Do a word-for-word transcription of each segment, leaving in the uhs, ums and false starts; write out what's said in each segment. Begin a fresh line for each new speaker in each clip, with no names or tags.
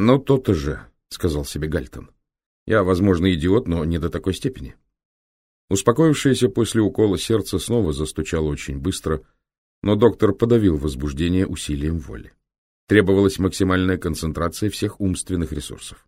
«Ну, то-то же», — сказал себе Гальтон. «Я, возможно, идиот, но не до такой степени». Успокоившееся после укола сердце снова застучало очень быстро, но доктор подавил возбуждение усилием воли. Требовалась максимальная концентрация всех умственных ресурсов.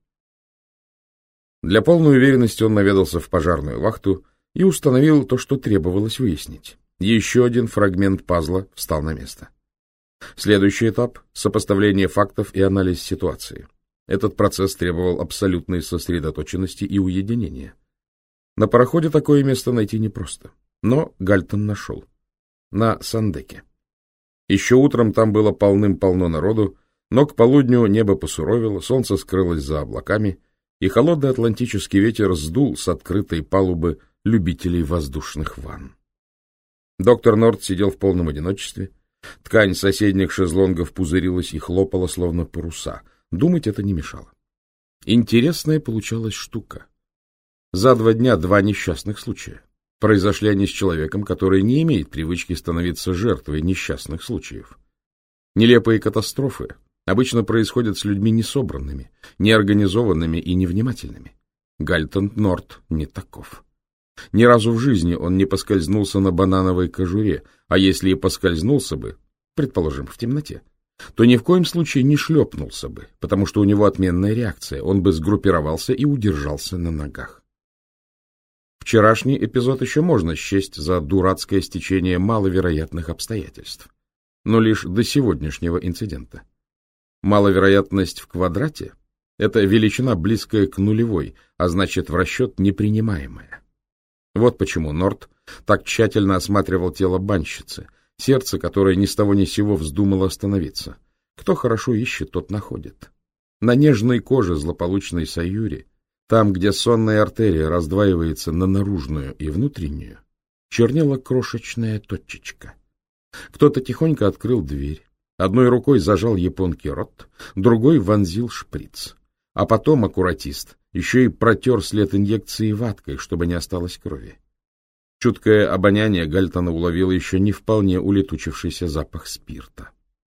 Для полной уверенности он наведался в пожарную вахту и установил то, что требовалось выяснить. Еще один фрагмент пазла встал на место. Следующий этап — сопоставление фактов и анализ ситуации. Этот процесс требовал абсолютной сосредоточенности и уединения. На пароходе такое место найти непросто, но Гальтон нашел. На Сандеке. Еще утром там было полным-полно народу, но к полудню небо посуровило, солнце скрылось за облаками, и холодный атлантический ветер сдул с открытой палубы любителей воздушных ванн. Доктор Норт сидел в полном одиночестве. Ткань соседних шезлонгов пузырилась и хлопала, словно паруса. Думать это не мешало. Интересная получалась штука. За два дня два несчастных случая. Произошли они с человеком, который не имеет привычки становиться жертвой несчастных случаев. Нелепые катастрофы обычно происходят с людьми несобранными, неорганизованными и невнимательными. Гальтон Норт не таков. Ни разу в жизни он не поскользнулся на банановой кожуре, а если и поскользнулся бы, предположим, в темноте, то ни в коем случае не шлепнулся бы, потому что у него отменная реакция, он бы сгруппировался и удержался на ногах. Вчерашний эпизод еще можно счесть за дурацкое стечение маловероятных обстоятельств, но лишь до сегодняшнего инцидента. Маловероятность в квадрате — это величина, близкая к нулевой, а значит, в расчет непринимаемая. Вот почему Норт так тщательно осматривал тело банщицы, сердце которое ни с того ни с сего вздумало остановиться. Кто хорошо ищет, тот находит. На нежной коже злополучной Саюри, там, где сонная артерия раздваивается на наружную и внутреннюю, чернела крошечная точечка. Кто-то тихонько открыл дверь, одной рукой зажал японке рот, другой вонзил шприц. А потом аккуратист еще и протер след инъекции ваткой, чтобы не осталось крови. Чуткое обоняние Гальтона уловило еще не вполне улетучившийся запах спирта.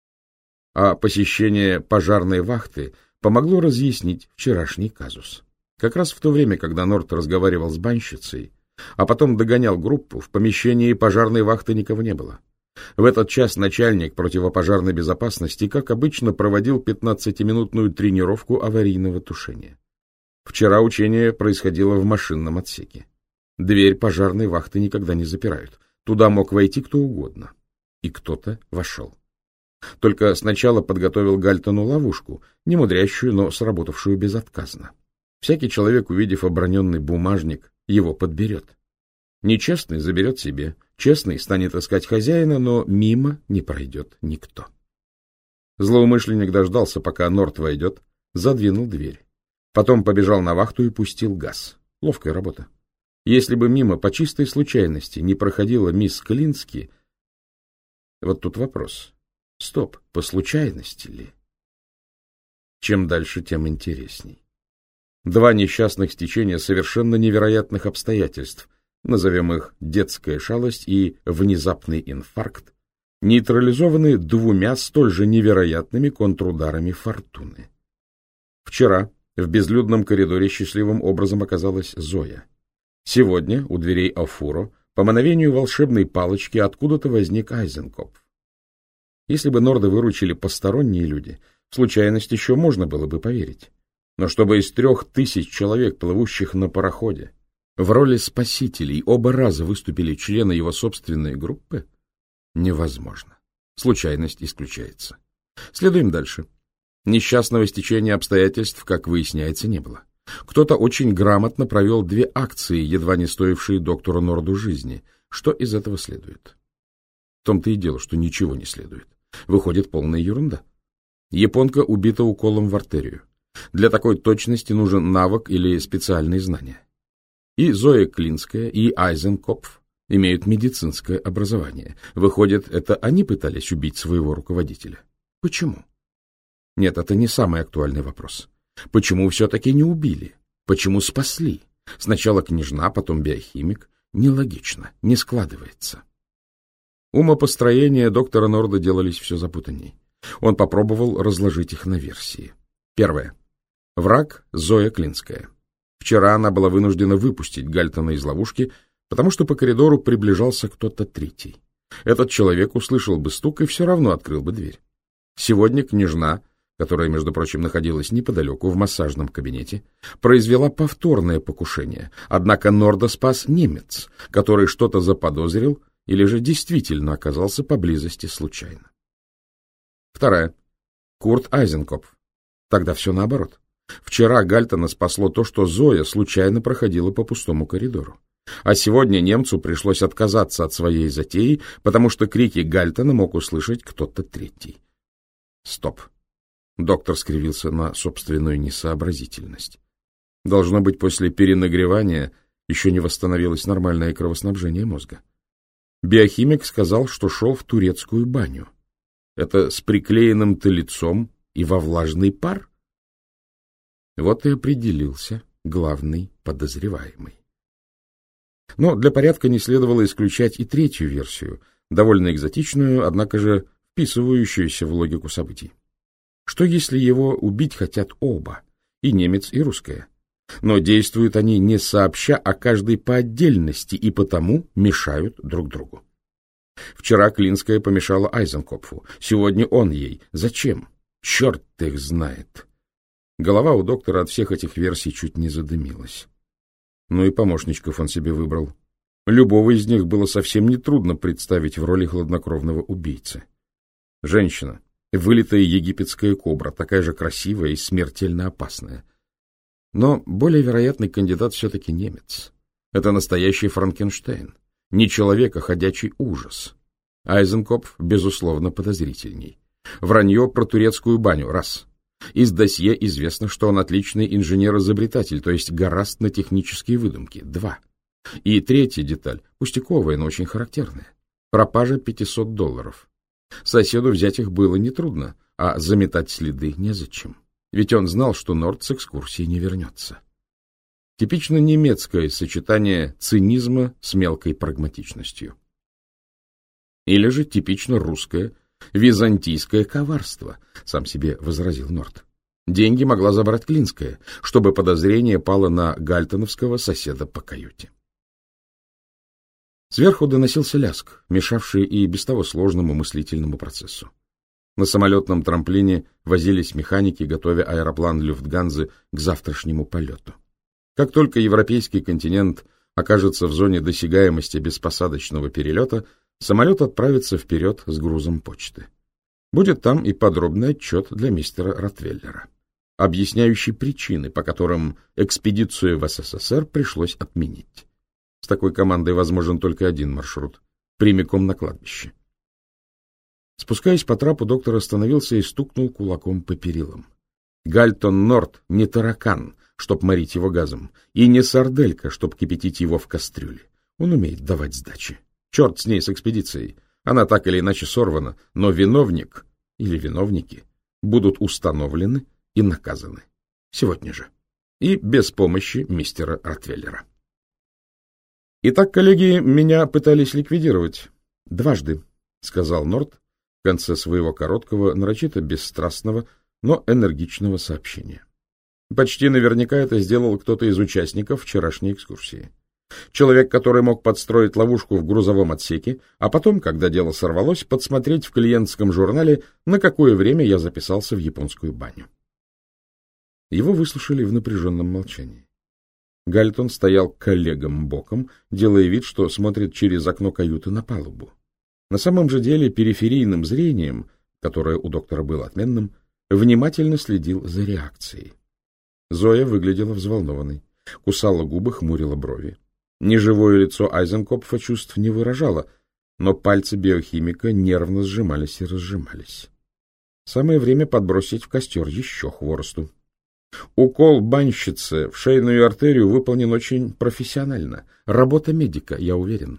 А посещение пожарной вахты помогло разъяснить вчерашний казус. Как раз в то время, когда Норт разговаривал с банщицей, а потом догонял группу, в помещении пожарной вахты никого не было. В этот час начальник противопожарной безопасности, как обычно, проводил пятнадцатиминутную тренировку аварийного тушения. Вчера учение происходило в машинном отсеке. Дверь пожарной вахты никогда не запирают. Туда мог войти кто угодно. И кто-то вошел. Только сначала подготовил Гальтону ловушку, немудрящую, но сработавшую безотказно. Всякий человек, увидев оброненный бумажник, его подберет. Нечестный заберет себе, честный станет искать хозяина, но мимо не пройдет никто. Злоумышленник дождался, пока Норт войдет, задвинул дверь. Потом побежал на вахту и пустил газ. Ловкая работа. Если бы мимо по чистой случайности не проходила мисс Клински... Вот тут вопрос. Стоп, по случайности ли? Чем дальше, тем интересней. Два несчастных стечения совершенно невероятных обстоятельств, назовем их детская шалость и внезапный инфаркт, нейтрализованы двумя столь же невероятными контрударами фортуны. Вчера в безлюдном коридоре счастливым образом оказалась Зоя. Сегодня у дверей Афуро по мановению волшебной палочки откуда-то возник Айзенкопф. Если бы Норда выручили посторонние люди, в случайность еще можно было бы поверить. Но чтобы из трех тысяч человек, плывущих на пароходе, в роли спасителей оба раза выступили члены его собственной группы, невозможно. Случайность исключается. Следуем дальше. Несчастного стечения обстоятельств, как выясняется, не было. Кто-то очень грамотно провел две акции, едва не стоившие доктору Норду жизни. Что из этого следует? В том-то и дело, что ничего не следует. Выходит полная ерунда. Японка убита уколом в артерию. Для такой точности нужен навык или специальные знания. И Зоя Клинская, и Айзенкопф имеют медицинское образование. Выходит, это они пытались убить своего руководителя. Почему? Нет, это не самый актуальный вопрос. Почему все-таки не убили? Почему спасли? Сначала княжна, потом биохимик. Нелогично, не складывается. Умопостроения доктора Норда делались все запутанней. Он попробовал разложить их на версии. Первое. Враг — Зоя Клинская. Вчера она была вынуждена выпустить Гальтона из ловушки, потому что по коридору приближался кто-то третий. Этот человек услышал бы стук и все равно открыл бы дверь. Сегодня княжна, которая, между прочим, находилась неподалеку в массажном кабинете, произвела повторное покушение, однако Норда спас немец, который что-то заподозрил или же действительно оказался поблизости случайно. Вторая. Курт Айзенкопф. Тогда все наоборот. Вчера Гальтона спасло то, что Зоя случайно проходила по пустому коридору. А сегодня немцу пришлось отказаться от своей затеи, потому что крики Гальтона мог услышать кто-то третий. Стоп. Доктор скривился на собственную несообразительность. Должно быть, после перенагревания еще не восстановилось нормальное кровоснабжение мозга. Биохимик сказал, что шел в турецкую баню. Это с приклеенным-то лицом и во влажный пар? Вот и определился главный подозреваемый. Но для порядка не следовало исключать и третью версию, довольно экзотичную, однако же вписывающуюся в логику событий. Что если его убить хотят оба, и немец, и русская? Но действуют они не сообща, а каждый по отдельности, и потому мешают друг другу. Вчера Клинская помешала Айзенкопфу, сегодня он ей. Зачем? Черт их знает. Голова у доктора от всех этих версий чуть не задымилась. Ну и помощничков он себе выбрал. Любого из них было совсем нетрудно представить в роли хладнокровного убийцы. Женщина, вылитая египетская кобра, такая же красивая и смертельно опасная. Но более вероятный кандидат все-таки немец. Это настоящий Франкенштейн. Не человек, а ходячий ужас. Айзенкопф, безусловно, подозрительней. Вранье про турецкую баню — раз. Из досье известно, что он отличный инженер-изобретатель, то есть гораст на технические выдумки — два. И третья деталь, пустяковая, но очень характерная. Пропажа пятисот долларов. Соседу взять их было нетрудно, а заметать следы незачем. Ведь он знал, что Норд с экскурсии не вернется. Типично немецкое сочетание цинизма с мелкой прагматичностью. Или же типично русское, византийское коварство, сам себе возразил Норд. Деньги могла забрать Клинская, чтобы подозрение пало на гальтоновского соседа по каюте. Сверху доносился лязг, мешавший и без того сложному мыслительному процессу. На самолетном трамплине возились механики, готовя аэроплан Люфтганзы к завтрашнему полету. Как только европейский континент окажется в зоне досягаемости беспосадочного перелета, самолет отправится вперед с грузом почты. Будет там и подробный отчет для мистера Ротвеллера, объясняющий причины, по которым экспедицию в СССР пришлось отменить. С такой командой возможен только один маршрут — прямиком на кладбище. Спускаясь по трапу, доктор остановился и стукнул кулаком по перилам. Гальтон Норд не таракан, чтоб морить его газом, и не сарделька, чтоб кипятить его в кастрюле. Он умеет давать сдачи. Черт с ней, с экспедицией. Она так или иначе сорвана, но виновник или виновники будут установлены и наказаны. Сегодня же. И без помощи мистера Ротвеллера. Итак, коллеги, меня пытались ликвидировать. Дважды, сказал Норд в конце своего короткого, нарочито бесстрастного, но энергичного сообщения. Почти наверняка это сделал кто-то из участников вчерашней экскурсии. Человек, который мог подстроить ловушку в грузовом отсеке, а потом, когда дело сорвалось, подсмотреть в клиентском журнале, на какое время я записался в японскую баню. Его выслушали в напряженном молчании. Гальтон стоял к коллегам боком, делая вид, что смотрит через окно каюты на палубу. На самом же деле периферийным зрением, которое у доктора было отменным, внимательно следил за реакцией. Зоя выглядела взволнованной, кусала губы, хмурила брови. Неживое лицо Айзенкопфа чувств не выражало, но пальцы биохимика нервно сжимались и разжимались. Самое время подбросить в костер еще хворосту. Укол банщицы в шейную артерию выполнен очень профессионально. Работа медика, я уверен.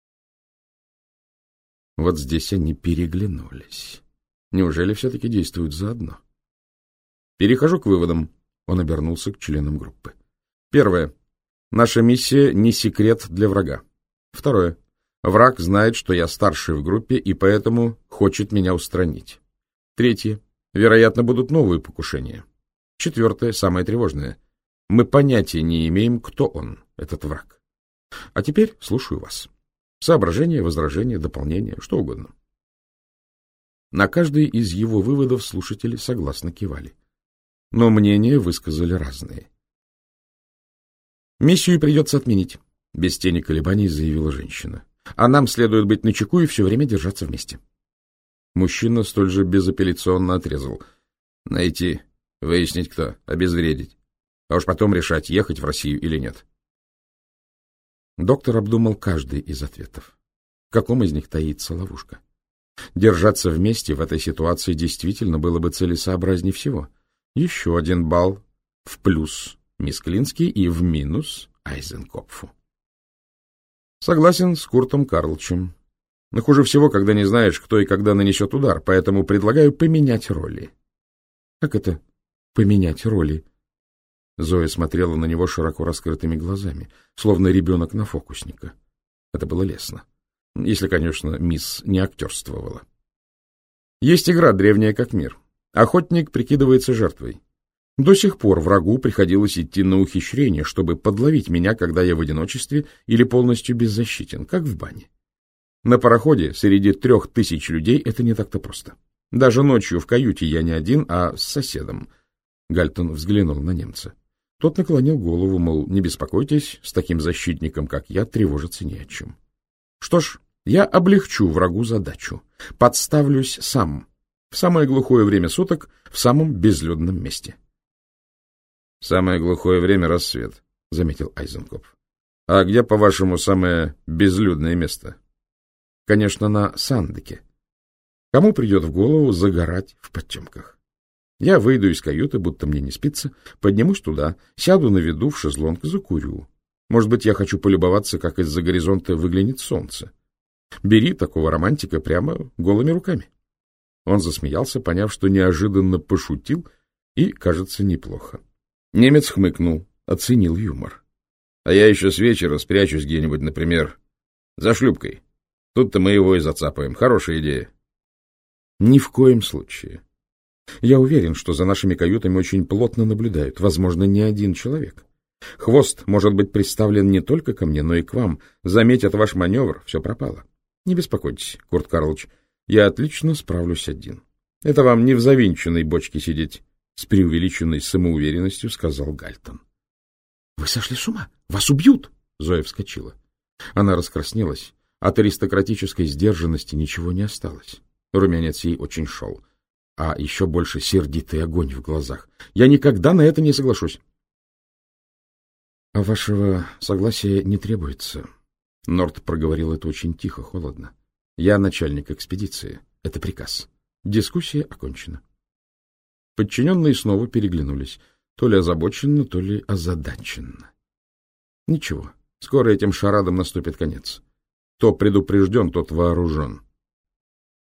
Вот здесь они переглянулись. Неужели все-таки действуют заодно? Перехожу к выводам. Он обернулся к членам группы. Первое. Наша миссия не секрет для врага. Второе. Враг знает, что я старший в группе, и поэтому хочет меня устранить. Третье. Вероятно, будут новые покушения. Четвертое, самое тревожное. Мы понятия не имеем, кто он, этот враг. А теперь слушаю вас. Соображения, возражения, дополнения, что угодно. На каждый из его выводов слушатели согласно кивали. Но мнения высказали разные. «Миссию придется отменить», — без тени колебаний заявила женщина. «А нам следует быть начеку и все время держаться вместе». Мужчина столь же безапелляционно отрезал. «Найти, выяснить кто, обезвредить. А уж потом решать, ехать в Россию или нет». Доктор обдумал каждый из ответов. В каком из них таится ловушка? Держаться вместе в этой ситуации действительно было бы целесообразнее всего. Еще один балл в плюс мисс Клински и в минус Айзенкопфу. Согласен с Куртом Карлчем. Но хуже всего, когда не знаешь, кто и когда нанесет удар, поэтому предлагаю поменять роли. Как это поменять роли? Зоя смотрела на него широко раскрытыми глазами, словно ребенок на фокусника. Это было лестно. Если, конечно, мисс не актерствовала. Есть игра, древняя как мир. Охотник прикидывается жертвой. До сих пор врагу приходилось идти на ухищрение, чтобы подловить меня, когда я в одиночестве или полностью беззащитен, как в бане. На пароходе среди трех тысяч людей это не так-то просто. Даже ночью в каюте я не один, а с соседом. Гальтон взглянул на немца. Тот наклонил голову, мол, не беспокойтесь, с таким защитником, как я, тревожиться не о чем. Что ж, я облегчу врагу задачу. Подставлюсь сам. В самое глухое время суток, в самом безлюдном месте. — Самое глухое время — рассвет, — заметил Айзенкопф. — А где, по-вашему, самое безлюдное место? — Конечно, на Сандеке. Кому придет в голову загорать в потемках? Я выйду из каюты, будто мне не спится, поднимусь туда, сяду на виду в шезлонг, закурю. Может быть, я хочу полюбоваться, как из-за горизонта выглянет солнце. Бери такого романтика прямо голыми руками. Он засмеялся, поняв, что неожиданно пошутил, и, кажется, неплохо. Немец хмыкнул, оценил юмор. — А я еще с вечера спрячусь где-нибудь, например, за шлюпкой. Тут-то мы его и зацапаем. Хорошая идея. — Ни в коем случае. Я уверен, что за нашими каютами очень плотно наблюдают, возможно, не один человек. Хвост может быть приставлен не только ко мне, но и к вам. Заметят ваш маневр, все пропало. Не беспокойтесь, Курт Карлович, я отлично справлюсь один. Это вам не в завинченной бочке сидеть, — с преувеличенной самоуверенностью сказал Гальтон. — Вы сошли с ума? Вас убьют! — Зоя вскочила. Она раскраснелась. От аристократической сдержанности ничего не осталось. Румянец ей очень шел. А еще больше сердитый огонь в глазах. Я никогда на это не соглашусь. — А вашего согласия не требуется. Норт проговорил это очень тихо, холодно. — Я начальник экспедиции. Это приказ. Дискуссия окончена. Подчиненные снова переглянулись. То ли озабоченно, то ли озадаченно. Ничего, скоро этим шарадам наступит конец. Кто предупрежден, тот вооружен.